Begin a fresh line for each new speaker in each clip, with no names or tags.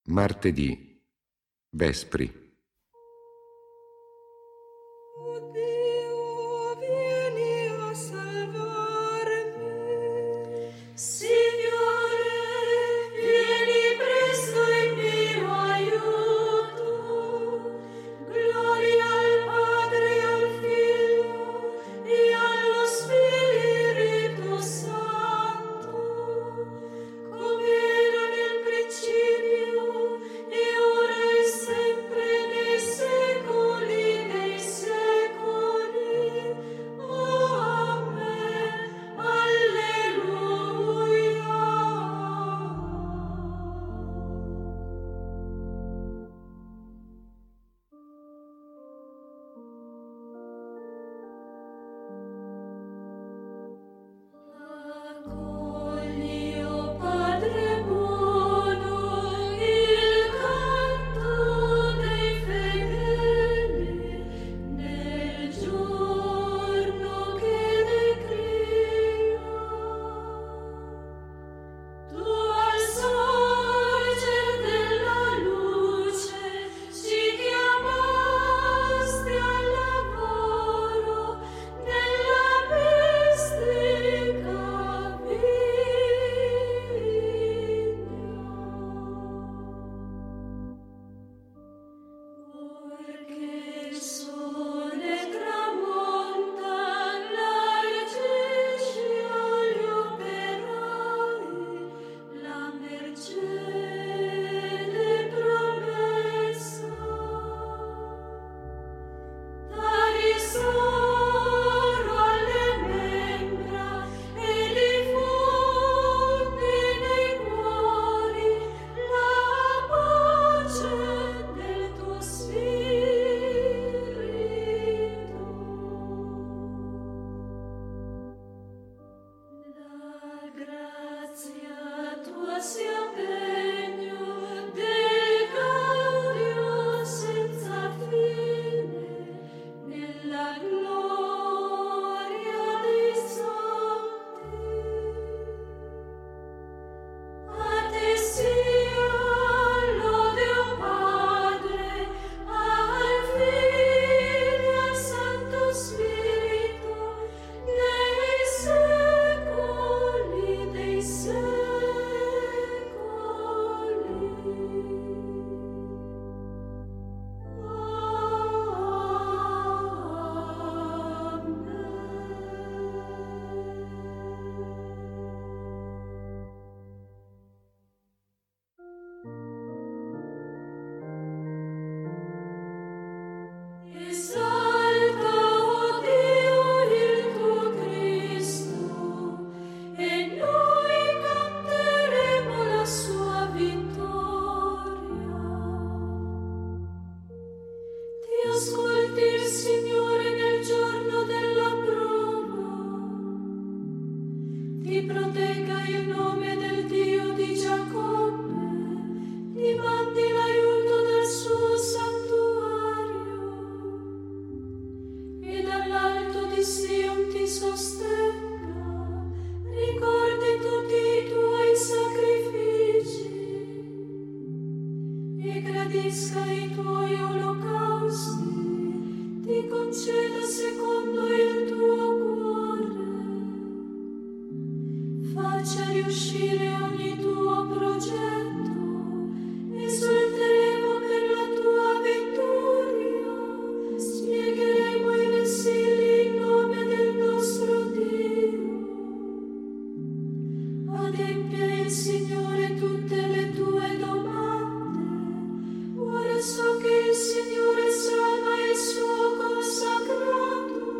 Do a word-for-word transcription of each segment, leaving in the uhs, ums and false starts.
Martedì, Vespri.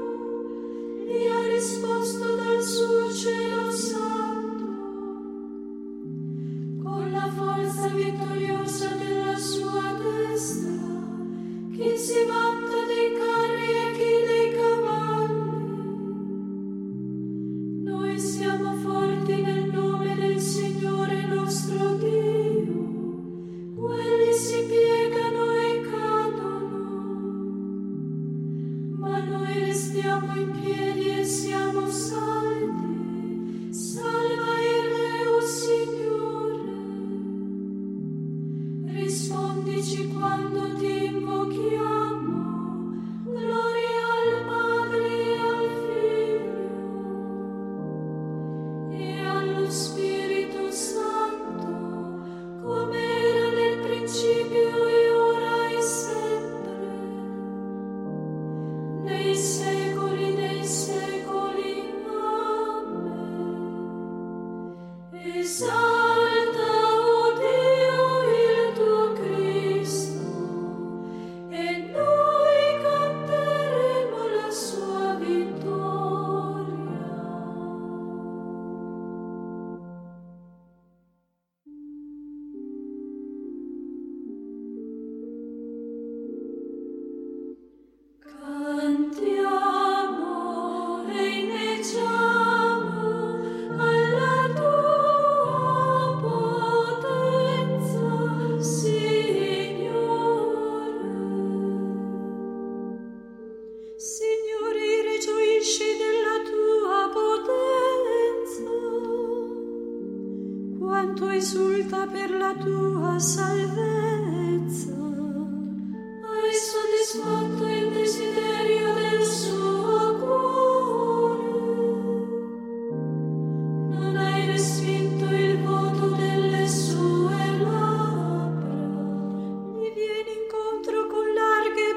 Risposto dal suo cielo santo. Rispondici quando ti invochiamo, gloria al Padre e al Figlio e allo Spirito Santo, come era nel principio e ora e sempre, nei secoli dei secoli. Amen. Esalta, o Dio, il tuo Cristo, e noi canteremo la sua vittoria. Cantiamo, reineggiamo alla tua potenza, Signore. Signore, rigioisci della tua potenza, quanto esulta per la tua salvezza. Hai soddisfatto il desiderio del suo cuore, non hai respinto il voto delle sue labbra, gli vieni incontro con larghe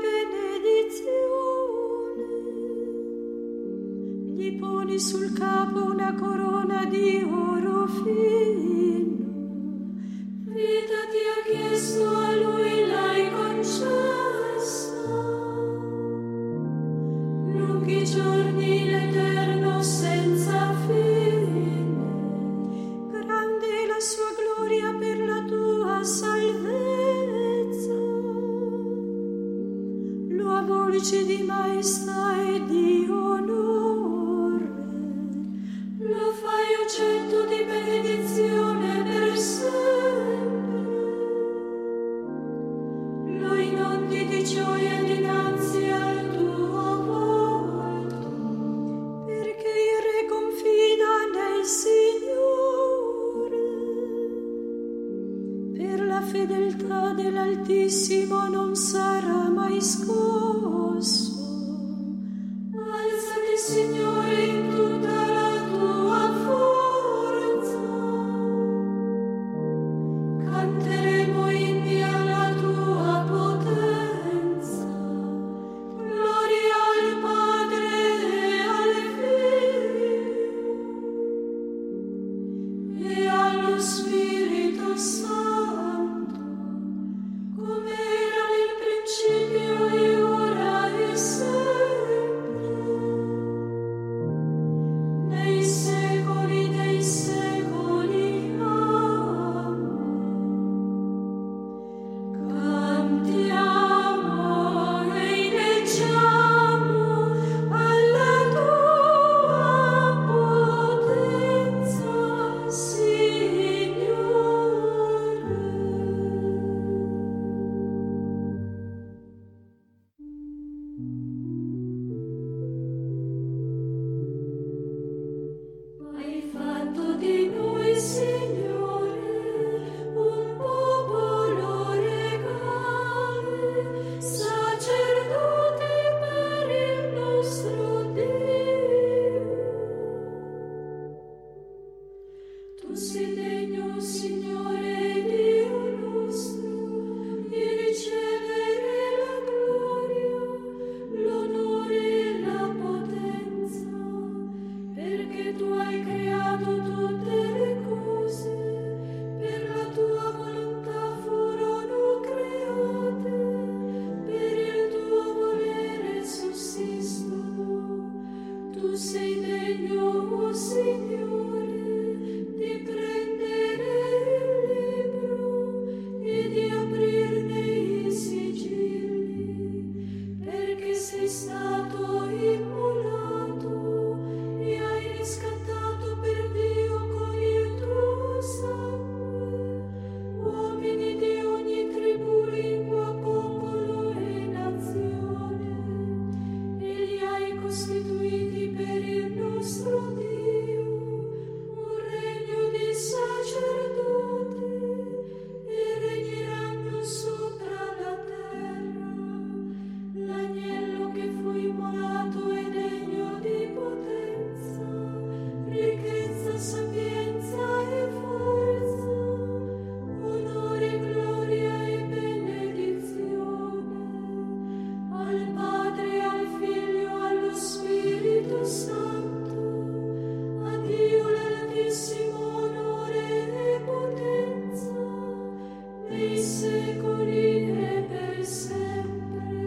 benedizioni, gli poni sul capo una corona di oro fino, vita ti ha chiesto, a lui l'hai concessa, lunghi giorni in eterno senza fine, grande la sua gloria per la tua salvezza, luoghi di maestà e di onore, lo fai oggetto di benedizione per sempre, lo inondi di gioia dinanzi al tuo volto, perché il Re confida nel Signore, per la fedeltà dell'Altissimo non sarà mai scosso. Alzati, Signore, in tutta la tua forza, canteremo inni alla tua potenza, gloria al Padre e al Figlio e allo Spirito Santo, come era nel principio e ora e sempre, secoli e per sempre.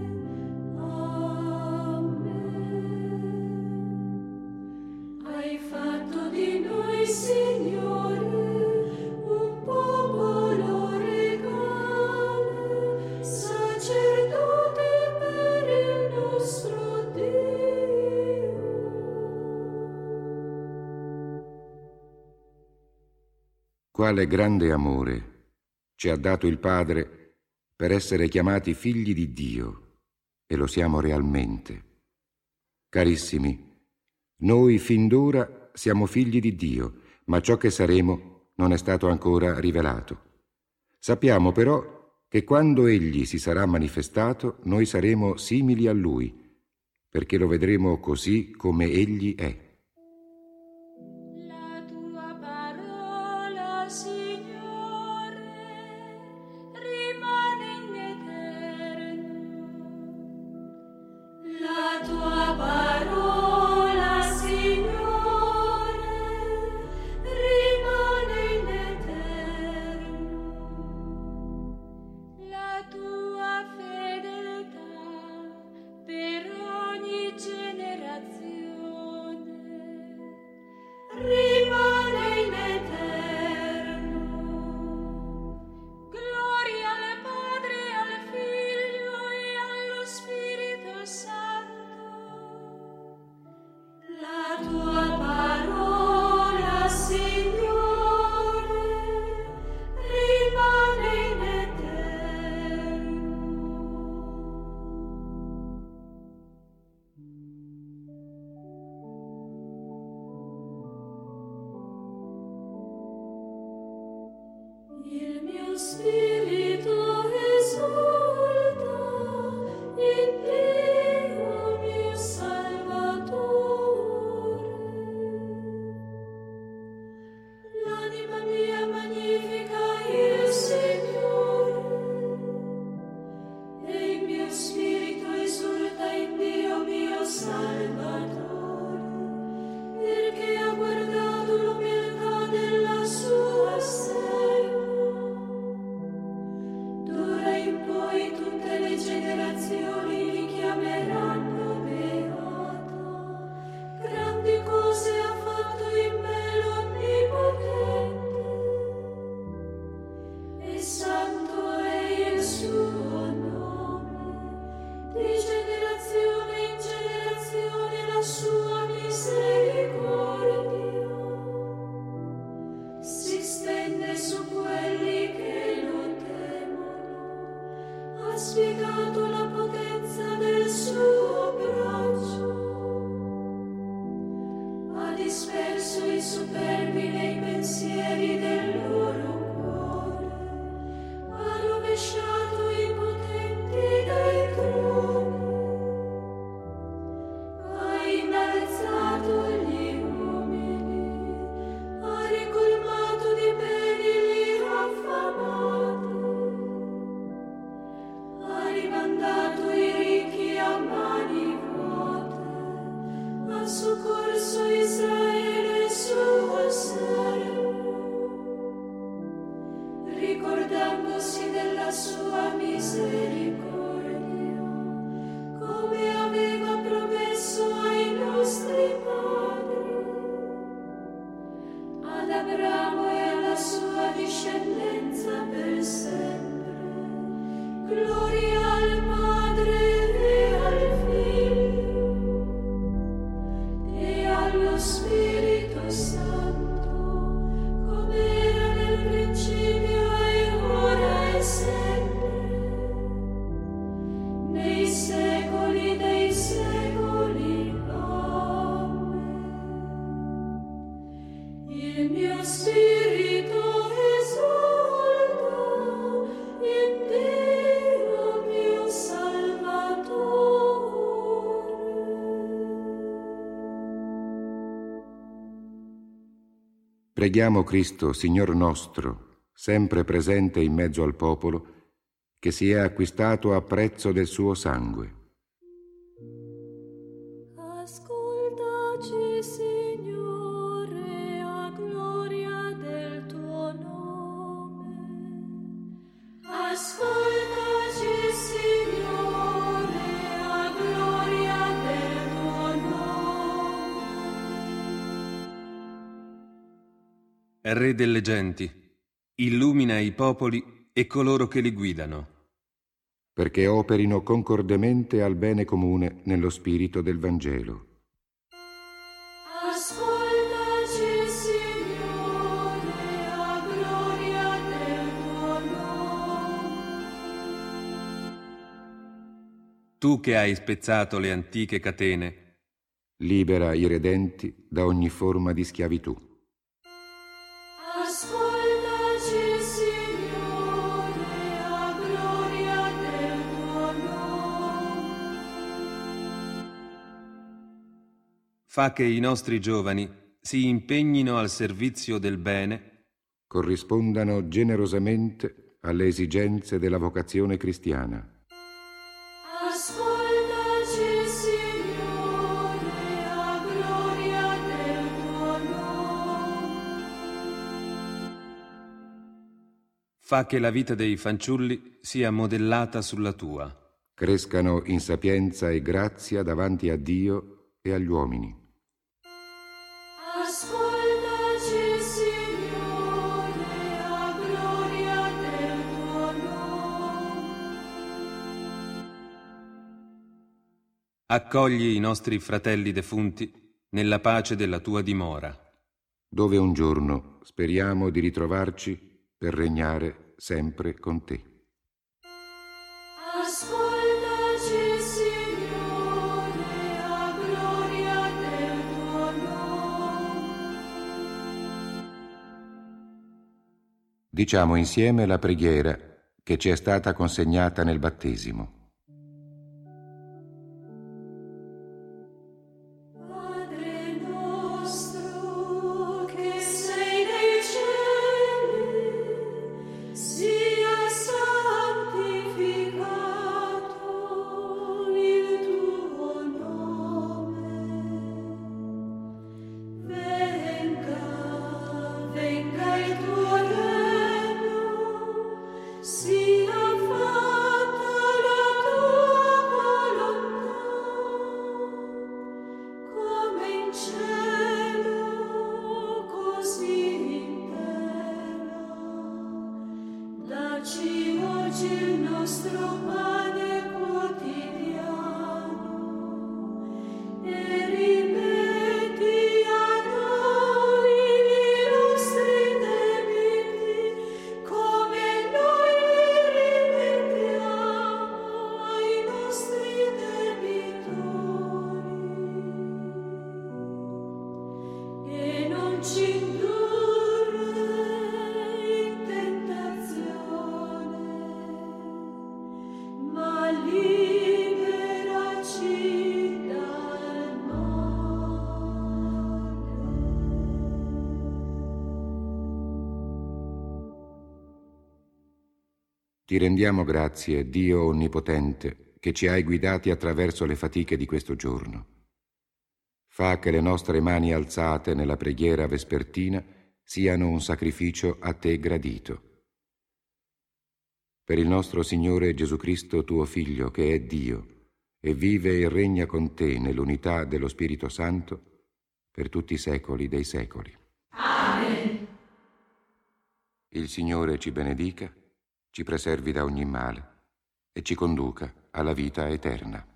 Amen. Hai fatto di noi, Signore, un popolo regale, sacerdote per il nostro Dio.
Quale grande amore ci ha dato il Padre per essere chiamati figli di Dio, e lo siamo realmente. Carissimi, noi fin d'ora siamo figli di Dio, ma ciò che saremo non è stato ancora rivelato. Sappiamo però che quando Egli si sarà manifestato, noi saremo simili a Lui, perché lo vedremo così come Egli è.
La tua parola, Signore, rimane in eterno. La tua parola, Signore, rimane in eterno. La tua fedeltà per ogni generazione rimane in eterno. Gloria al Padre, al Figlio e allo Spirito Santo. La tua parola, Signore, rimane in eterno. Il mio spirito esulta in Dio mio Salvatore. L'anima mia magnifica il Signore, e il mio spirito esulta in Dio mio Salvatore, perché ha guardato l'umiltà della sua serva. D'ora in poi tutte le generazioni mi chiameranno beata. Grandi cose ha fatto in me l'Onnipotente, e santo è il suo nome. Di generazione in generazione la sua misericordia si stende su quelli che lo temono. Ha spiegato la potenza del suo braccio, ha disperso i superbi nei pensieri del loro cuore, ha rovesciato i potenti dai troni, ha innalzato gli umili, ha ricolmato di beni gli affamati, ha rimandato i ricchi a mani vuote, ha soccorso Israele suo servo, ricordandosi della sua misericordia, come aveva promesso ai nostri padri, ad Abramo e alla sua discendenza per sempre. Gloria al Padre e al Figlio e allo Spirito Santo, come era nel principio e ora e sempre, nei secoli dei secoli. Amen. Il mio spirito esulta in Dio mio Salvatore.
Preghiamo Cristo, Signor nostro, sempre presente in mezzo al popolo, che si è acquistato a prezzo del suo sangue.
Ascoltaci, Signore, a gloria del tuo nome. Ascoltaci, Signore, a gloria del tuo nome.
Re delle genti, illumina i popoli e coloro che li guidano,
perché operino concordemente al bene comune nello spirito del Vangelo.
Ascoltaci, Signore, a gloria del tuo nome.
tu che hai spezzato le antiche catene,
Libera i redenti da ogni forma di schiavitù.
Ascoltaci, Signore, a gloria del tuo nome.
fa che i nostri giovani si impegnino al servizio del bene,
Corrispondano generosamente alle esigenze della vocazione cristiana.
Ascoltaci, Signore, a gloria del tuo nome.
fa che la vita dei fanciulli sia modellata sulla tua,
Crescano in sapienza e grazia davanti a Dio e agli uomini.
Ascoltaci, Signore, a gloria del tuo nome.
accogli i nostri fratelli defunti nella pace della tua dimora,
Dove un giorno speriamo di ritrovarci per regnare sempre con te.
Ascoltaci, Signore, a gloria del tuo nome.
Diciamo insieme la preghiera che ci è stata consegnata nel battesimo.
Padre nostro che sei nei cieli, sia santificato il tuo nome. Venga, venga il tuo regno, sia fatta la tua volontà, come in cielo, così in terra. Dacci oggi il nostro pane quotidiano e rimetti a noi i nostri debiti, come noi li rimettiamo ai nostri debitori. E non ci indurre in tentazione, ma liberaci dal male.
Ti rendiamo grazie, Dio Onnipotente, che ci hai guidati attraverso le fatiche di questo giorno. Fa che le nostre mani alzate nella preghiera vespertina siano un sacrificio a te gradito. Per il nostro Signore Gesù Cristo, tuo Figlio, che è Dio, e vive e regna con te nell'unità dello Spirito Santo, per tutti i secoli dei secoli.
Amen.
Il Signore ci benedica, ci preservi da ogni male e ci conduca alla vita eterna.